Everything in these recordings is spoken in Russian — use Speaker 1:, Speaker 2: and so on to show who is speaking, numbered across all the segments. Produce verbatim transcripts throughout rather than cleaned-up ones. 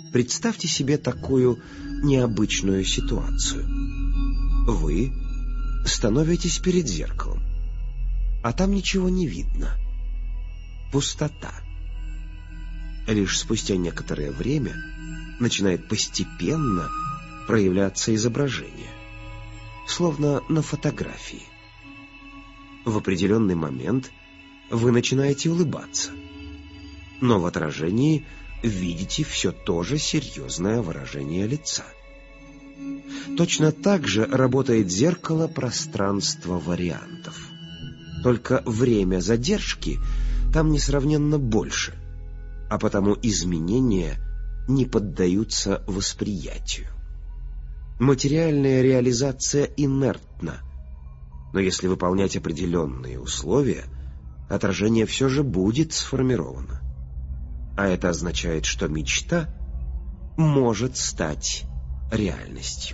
Speaker 1: Представьте себе такую необычную ситуацию. Вы становитесь перед зеркалом, а там ничего не видно. Пустота. Лишь спустя некоторое время начинает постепенно проявляться изображение, словно на фотографии. В определенный момент вы начинаете улыбаться, но в отражении видите все то же серьезное выражение лица. Точно так же работает зеркало пространства вариантов. Только время задержки там несравненно больше, а потому изменения не поддаются восприятию. Материальная реализация инертна, но если выполнять определенные условия, отражение все же будет сформировано. А это означает, что мечта может стать реальностью.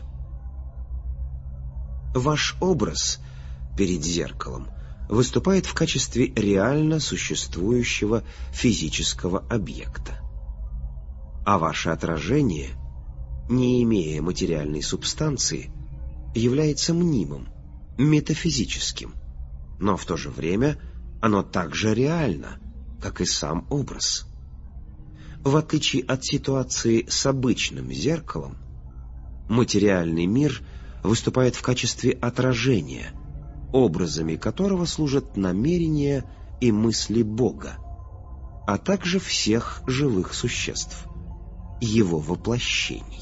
Speaker 1: Ваш образ перед зеркалом выступает в качестве реально существующего физического объекта. А ваше отражение, не имея материальной субстанции, является мнимым, метафизическим, но в то же время оно так же реально, как и сам образ. В отличие от ситуации с обычным зеркалом, материальный мир выступает в качестве отражения, образами которого служат намерения и мысли Бога, а также всех живых существ, его воплощений.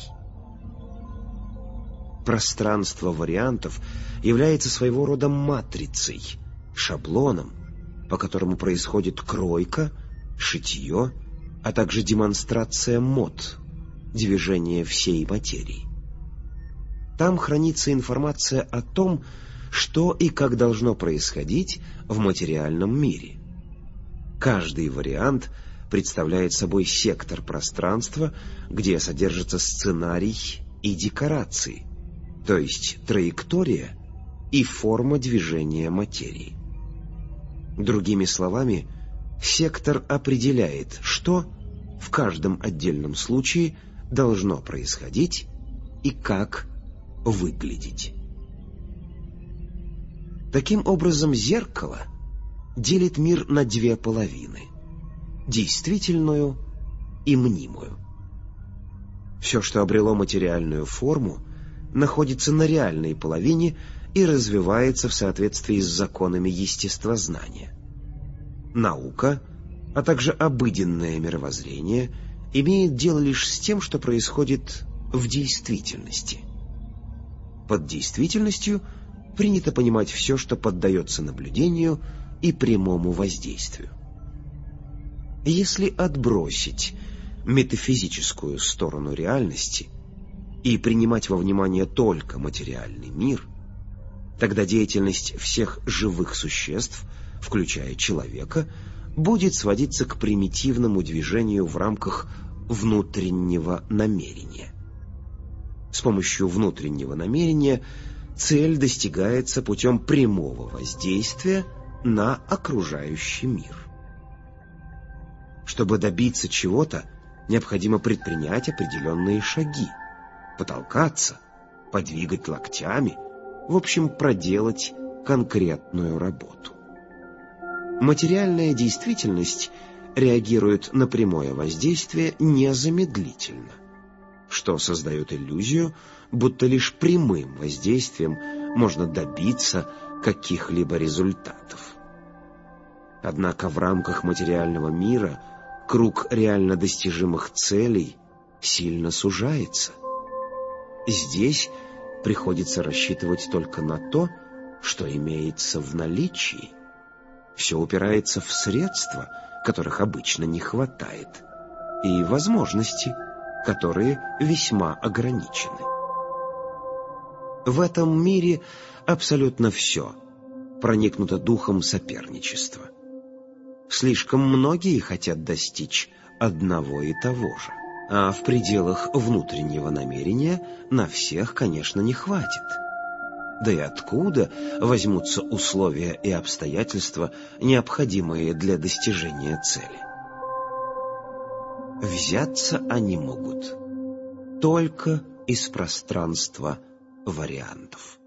Speaker 1: Пространство вариантов является своего рода матрицей, шаблоном, по которому происходит кройка, шитье, а также демонстрация мод, движение всей материи. Там хранится информация о том, что и как должно происходить в материальном мире. Каждый вариант представляет собой сектор пространства, где содержится сценарий и декорации, то есть траектория и форма движения материи. Другими словами, сектор определяет, что в каждом отдельном случае должно происходить и как выглядеть. Таким образом, зеркало делит мир на две половины — действительную и мнимую. Все, что обрело материальную форму, находится на реальной половине и развивается в соответствии с законами естествознания. Наука, а также обыденное мировоззрение имеет дело лишь с тем, что происходит в действительности. Под действительностью принято понимать все, что поддается наблюдению и прямому воздействию. Если отбросить метафизическую сторону реальности и принимать во внимание только материальный мир, тогда деятельность всех живых существ, включая человека, будет сводиться к примитивному движению в рамках внутреннего намерения. С помощью внутреннего намерения цель достигается путем прямого воздействия на окружающий мир. Чтобы добиться чего-то, необходимо предпринять определенные шаги, потолкаться, подвигать локтями, в общем, проделать конкретную работу. Материальная действительность реагирует на прямое воздействие незамедлительно, что создает иллюзию, будто лишь прямым воздействием можно добиться каких-либо результатов. Однако в рамках материального мира круг реально достижимых целей сильно сужается. Здесь приходится рассчитывать только на то, что имеется в наличии. Все упирается в средства, которых обычно не хватает, и возможности, которые весьма ограничены. В этом мире абсолютно все проникнуто духом соперничества. Слишком многие хотят достичь одного и того же, а в пределах внутреннего намерения на всех, конечно, не хватит. Да и откуда возьмутся условия и обстоятельства, необходимые для достижения цели? Взяться они могут только из пространства вариантов.